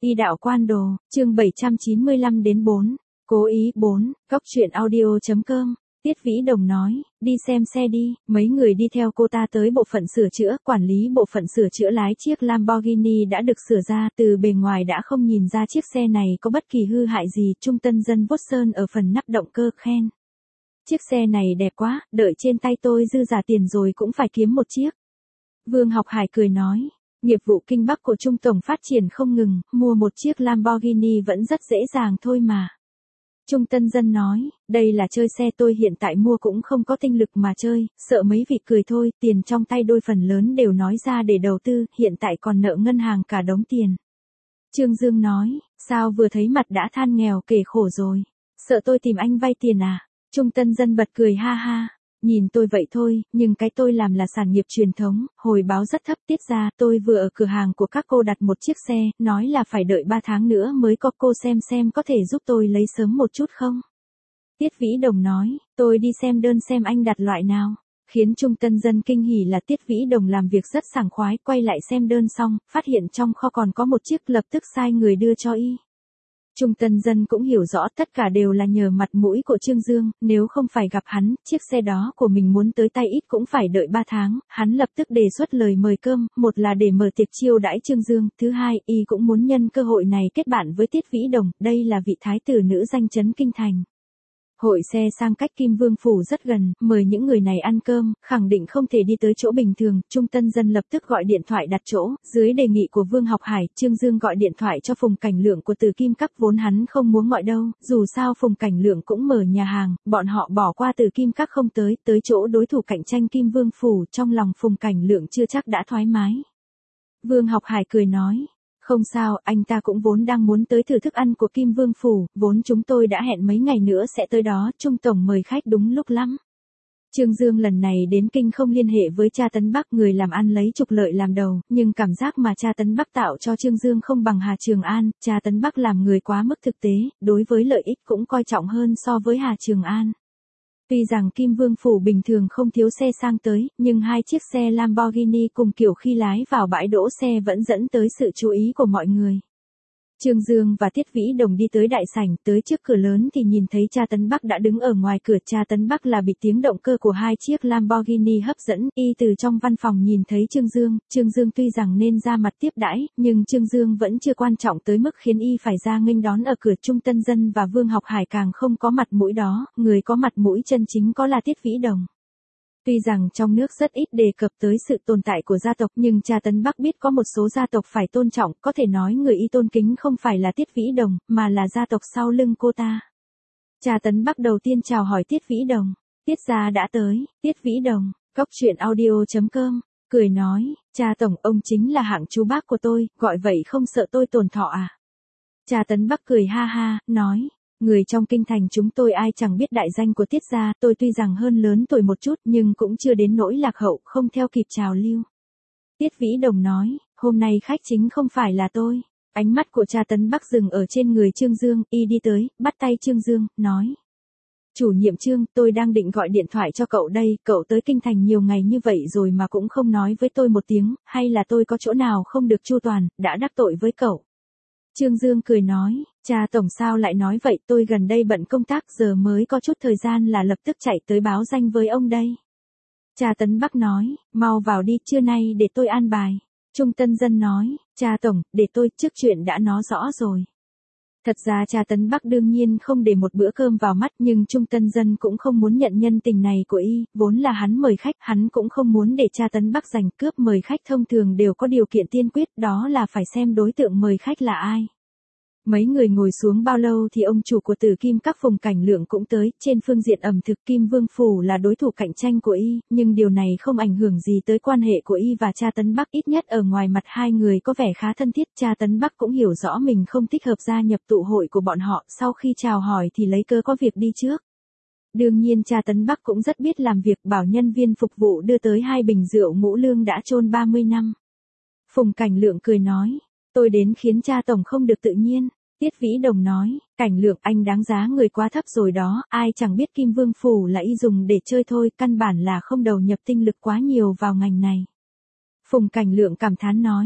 Y đạo quan đồ, chương 795 đến 4. Cố ý 4, góc truyện audio.com. Tiết Vĩ Đồng nói, đi xem xe đi, mấy người đi theo cô ta tới bộ phận sửa chữa, quản lý bộ phận sửa chữa lái chiếc Lamborghini đã được sửa ra, từ bề ngoài đã không nhìn ra chiếc xe này có bất kỳ hư hại gì, Trung Tân Dân vuốt sơn ở phần nắp động cơ khen. Chiếc xe này đẹp quá, đợi trên tay tôi dư giả tiền rồi cũng phải kiếm một chiếc. Vương Học Hải cười nói. Nghiệp vụ kinh Bắc của Trung Tổng phát triển không ngừng, mua một chiếc Lamborghini vẫn rất dễ dàng thôi mà. Trung Tân Dân nói, đây là chơi xe tôi hiện tại mua cũng không có tinh lực mà chơi, sợ mấy vị cười thôi, tiền trong tay đôi phần lớn đều nói ra để đầu tư, hiện tại còn nợ ngân hàng cả đống tiền. Trương Dương nói, sao vừa thấy mặt đã than nghèo kể khổ rồi, sợ tôi tìm anh vay tiền à? Trung Tân Dân bật cười ha ha. Nhìn tôi vậy thôi, nhưng cái tôi làm là sản nghiệp truyền thống, hồi báo rất thấp, tiết ra, tôi vừa ở cửa hàng của các cô đặt một chiếc xe, nói là phải đợi 3 tháng nữa mới có, cô xem có thể giúp tôi lấy sớm một chút không? Tiết Vĩ Đồng nói, tôi đi xem đơn xem anh đặt loại nào. Khiến Trung Tân Dân kinh hỉ là Tiết Vĩ Đồng làm việc rất sảng khoái, quay lại xem đơn xong, phát hiện trong kho còn có một chiếc, lập tức sai người đưa cho y. Trung Tân Dân cũng hiểu rõ tất cả đều là nhờ mặt mũi của Trương Dương, nếu không phải gặp hắn, chiếc xe đó của mình muốn tới tay ít cũng phải đợi 3 tháng, hắn lập tức đề xuất lời mời cơm, một là để mở tiệc chiêu đãi Trương Dương, thứ hai, y cũng muốn nhân cơ hội này kết bạn với Tiết Vĩ Đồng, đây là vị thái tử nữ danh chấn kinh thành. Hội xe sang cách Kim Vương Phủ rất gần, mời những người này ăn cơm, khẳng định không thể đi tới chỗ bình thường, Trung Tân Dân lập tức gọi điện thoại đặt chỗ, dưới đề nghị của Vương Học Hải, Trương Dương gọi điện thoại cho Phùng Cảnh Lượng của Từ Kim Các, vốn hắn không muốn gọi đâu, dù sao Phùng Cảnh Lượng cũng mở nhà hàng, bọn họ bỏ qua Từ Kim Các không tới chỗ đối thủ cạnh tranh Kim Vương Phủ, trong lòng Phùng Cảnh Lượng chưa chắc đã thoải mái. Vương Học Hải cười nói. Không sao, anh ta cũng vốn đang muốn tới thử thức ăn của Kim Vương Phủ, vốn chúng tôi đã hẹn mấy ngày nữa sẽ tới đó, Trung Tổng mời khách đúng lúc lắm. Trương Dương lần này đến kinh không liên hệ với cha Tấn Bắc, người làm ăn lấy trục lợi làm đầu, nhưng cảm giác mà cha Tấn Bắc tạo cho Trương Dương không bằng Hà Trường An, cha Tấn Bắc làm người quá mức thực tế, đối với lợi ích cũng coi trọng hơn so với Hà Trường An. Tuy rằng Kim Vương Phủ bình thường không thiếu xe sang tới, nhưng hai chiếc xe Lamborghini cùng kiểu khi lái vào bãi đỗ xe vẫn dẫn tới sự chú ý của mọi người. Trương Dương và Tiết Vĩ Đồng đi tới đại sảnh, tới trước cửa lớn thì nhìn thấy cha Tấn Bắc đã đứng ở ngoài cửa, cha Tấn Bắc là bị tiếng động cơ của hai chiếc Lamborghini hấp dẫn, y từ trong văn phòng nhìn thấy Trương Dương tuy rằng nên ra mặt tiếp đãi, nhưng Trương Dương vẫn chưa quan trọng tới mức khiến y phải ra nghênh đón ở cửa. Trung Tân Dân và Vương Học Hải càng không có mặt mũi đó, người có mặt mũi chân chính có là Tiết Vĩ Đồng. Tuy rằng trong nước rất ít đề cập tới sự tồn tại của gia tộc, nhưng cha Tấn Bắc biết có một số gia tộc phải tôn trọng, có thể nói người y tôn kính không phải là Tiết Vĩ Đồng, mà là gia tộc sau lưng cô ta. Cha Tấn Bắc đầu tiên chào hỏi Tiết Vĩ Đồng. Tiết gia đã tới, Tiết Vĩ Đồng, góc truyện audio.com, cười nói, cha tổng, ông chính là hạng chú bác của tôi, gọi vậy không sợ tôi tổn thọ à? Cha Tấn Bắc cười ha ha, nói. Người trong kinh thành chúng tôi ai chẳng biết đại danh của Tiết gia, tôi tuy rằng hơn lớn tuổi một chút nhưng cũng chưa đến nỗi lạc hậu, không theo kịp trào lưu. Tiết Vĩ Đồng nói, hôm nay khách chính không phải là tôi. Ánh mắt của cha Tấn Bắc dừng ở trên người Trương Dương, y đi tới, bắt tay Trương Dương, nói. Chủ nhiệm Trương, tôi đang định gọi điện thoại cho cậu đây, cậu tới kinh thành nhiều ngày như vậy rồi mà cũng không nói với tôi một tiếng, hay là tôi có chỗ nào không được chu toàn, đã đắc tội với cậu. Trương Dương cười nói, cha tổng sao lại nói vậy, tôi gần đây bận công tác giờ mới có chút thời gian là lập tức chạy tới báo danh với ông đây. Cha Tấn Bắc nói, mau vào đi, trưa nay để tôi an bài. Trung Tân Dân nói, cha tổng, để tôi, trước chuyện đã nói rõ rồi. Thật ra cha Tấn Bắc đương nhiên không để một bữa cơm vào mắt, nhưng Trung Tân Dân cũng không muốn nhận nhân tình này của y, vốn là hắn mời khách, hắn cũng không muốn để cha Tấn Bắc giành cướp. Mời khách thông thường đều có điều kiện tiên quyết, đó là phải xem đối tượng mời khách là ai. Mấy người ngồi xuống bao lâu thì ông chủ của Từ Kim Các Phùng Cảnh Lượng cũng tới, trên phương diện ẩm thực Kim Vương Phủ là đối thủ cạnh tranh của y, nhưng điều này không ảnh hưởng gì tới quan hệ của y và cha Tấn Bắc, ít nhất ở ngoài mặt hai người có vẻ khá thân thiết. Cha Tấn Bắc cũng hiểu rõ mình không thích hợp gia nhập tụ hội của bọn họ, sau khi chào hỏi thì lấy cớ có việc đi trước. Đương nhiên cha Tấn Bắc cũng rất biết làm việc, bảo nhân viên phục vụ đưa tới 2 bình rượu Ngũ Lương đã chôn 30 năm. Phùng Cảnh Lượng cười nói, tôi đến khiến cha tổng không được tự nhiên. Tiết Vĩ Đồng nói, Cảnh Lượng, anh đáng giá người quá thấp rồi đó, ai chẳng biết Kim Vương Phủ là y dùng để chơi thôi, căn bản là không đầu nhập tinh lực quá nhiều vào ngành này. Phùng Cảnh Lượng cảm thán nói,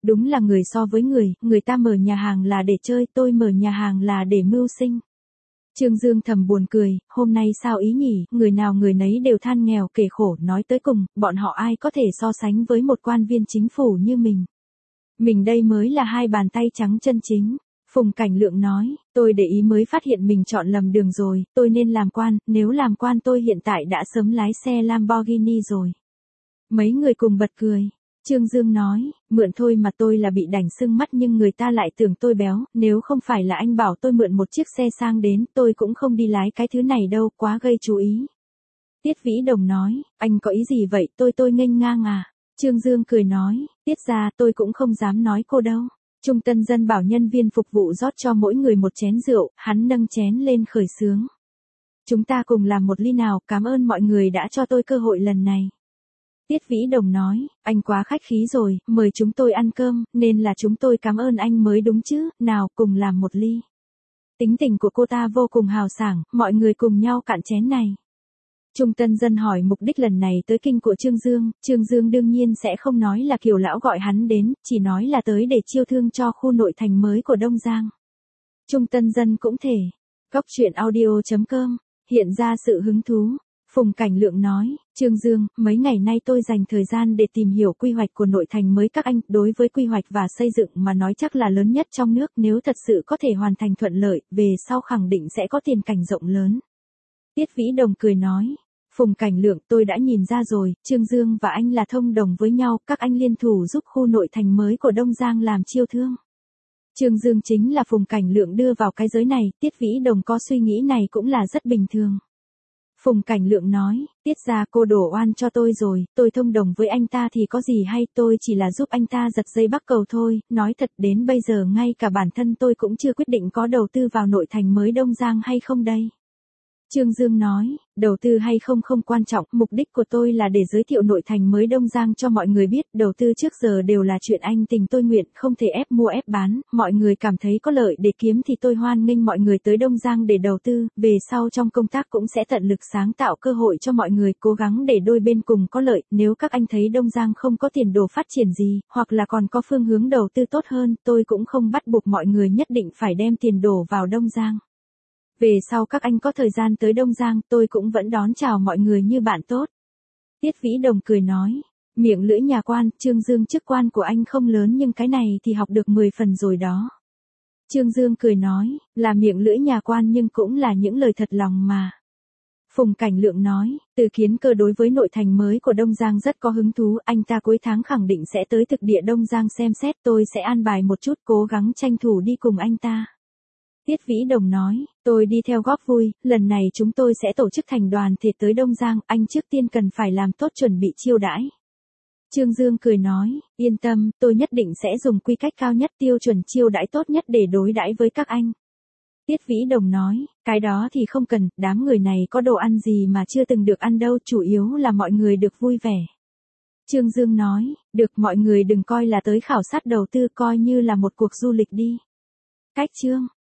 đúng là người so với người ta mở nhà hàng là để chơi, tôi mở nhà hàng là để mưu sinh. Trương Dương thầm buồn cười, hôm nay sao ý nhỉ, người nào người nấy đều than nghèo kể khổ, nói tới cùng, bọn họ ai có thể so sánh với một quan viên chính phủ như mình. Mình đây mới là hai bàn tay trắng chân chính. Phùng Cảnh Lượng nói, tôi để ý mới phát hiện mình chọn lầm đường rồi, tôi nên làm quan, nếu làm quan tôi hiện tại đã sớm lái xe Lamborghini rồi. Mấy người cùng bật cười. Trương Dương nói, mượn thôi mà tôi là bị đành sưng mắt nhưng người ta lại tưởng tôi béo, nếu không phải là anh bảo tôi mượn một chiếc xe sang đến, tôi cũng không đi lái cái thứ này đâu, quá gây chú ý. Tiết Vĩ Đồng nói, anh có ý gì vậy, tôi nghênh ngang à? Trương Dương cười nói, Tiết ra tôi cũng không dám nói cô đâu. Trung Tân Dân bảo nhân viên phục vụ rót cho mỗi người một chén rượu, hắn nâng chén lên khởi sướng. Chúng ta cùng làm một ly nào, cảm ơn mọi người đã cho tôi cơ hội lần này. Tiết Vĩ Đồng nói, anh quá khách khí rồi, mời chúng tôi ăn cơm, nên là chúng tôi cảm ơn anh mới đúng chứ, nào cùng làm một ly. Tính tình của cô ta vô cùng hào sảng, mọi người cùng nhau cạn chén này. Trung Tân Dân hỏi mục đích lần này tới kinh của Trương Dương đương nhiên sẽ không nói là Kiều lão gọi hắn đến, chỉ nói là tới để chiêu thương cho khu nội thành mới của Đông Giang. Trung Tân Dân cũng thể. Góc truyện audio.com, hiện ra sự hứng thú. Phùng Cảnh Lượng nói, Trương Dương, mấy ngày nay tôi dành thời gian để tìm hiểu quy hoạch của nội thành mới các anh, đối với quy hoạch và xây dựng mà nói chắc là lớn nhất trong nước, nếu thật sự có thể hoàn thành thuận lợi, về sau khẳng định sẽ có tiền cảnh rộng lớn. Tiết Vĩ Đồng cười nói, Phùng Cảnh Lượng tôi đã nhìn ra rồi, Trương Dương và anh là thông đồng với nhau, các anh liên thủ giúp khu nội thành mới của Đông Giang làm chiêu thương. Trương Dương chính là Phùng Cảnh Lượng đưa vào cái giới này, Tiết Vĩ Đồng có suy nghĩ này cũng là rất bình thường. Phùng Cảnh Lượng nói, Tiết ra cô đổ oan cho tôi rồi, tôi thông đồng với anh ta thì có gì hay, tôi chỉ là giúp anh ta giật dây bắc cầu thôi, nói thật đến bây giờ ngay cả bản thân tôi cũng chưa quyết định có đầu tư vào nội thành mới Đông Giang hay không đây. Trương Dương nói, đầu tư hay không không quan trọng, mục đích của tôi là để giới thiệu nội thành mới Đông Giang cho mọi người biết, đầu tư trước giờ đều là chuyện anh tình tôi nguyện, không thể ép mua ép bán, mọi người cảm thấy có lợi để kiếm thì tôi hoan nghênh mọi người tới Đông Giang để đầu tư, về sau trong công tác cũng sẽ tận lực sáng tạo cơ hội cho mọi người, cố gắng để đôi bên cùng có lợi, nếu các anh thấy Đông Giang không có tiền đồ phát triển gì, hoặc là còn có phương hướng đầu tư tốt hơn, tôi cũng không bắt buộc mọi người nhất định phải đem tiền đổ vào Đông Giang. Về sau các anh có thời gian tới Đông Giang, tôi cũng vẫn đón chào mọi người như bạn tốt. Tiết Vĩ Đồng cười nói, miệng lưỡi nhà quan, Trương Dương chức quan của anh không lớn nhưng cái này thì học được 10 phần rồi đó. Trương Dương cười nói, là miệng lưỡi nhà quan nhưng cũng là những lời thật lòng mà. Phùng Cảnh Lượng nói, Từ Kiến Cơ đối với nội thành mới của Đông Giang rất có hứng thú, anh ta cuối tháng khẳng định sẽ tới thực địa Đông Giang xem xét, tôi sẽ an bài một chút cố gắng tranh thủ đi cùng anh ta. Tiết Vĩ Đồng nói, tôi đi theo góp vui, lần này chúng tôi sẽ tổ chức thành đoàn thể tới Đông Giang, anh trước tiên cần phải làm tốt chuẩn bị chiêu đãi. Trương Dương cười nói, yên tâm, tôi nhất định sẽ dùng quy cách cao nhất tiêu chuẩn chiêu đãi tốt nhất để đối đãi với các anh. Tiết Vĩ Đồng nói, cái đó thì không cần, đám người này có đồ ăn gì mà chưa từng được ăn đâu, chủ yếu là mọi người được vui vẻ. Trương Dương nói, được mọi người đừng coi là tới khảo sát đầu tư coi như là một cuộc du lịch đi. Cách chương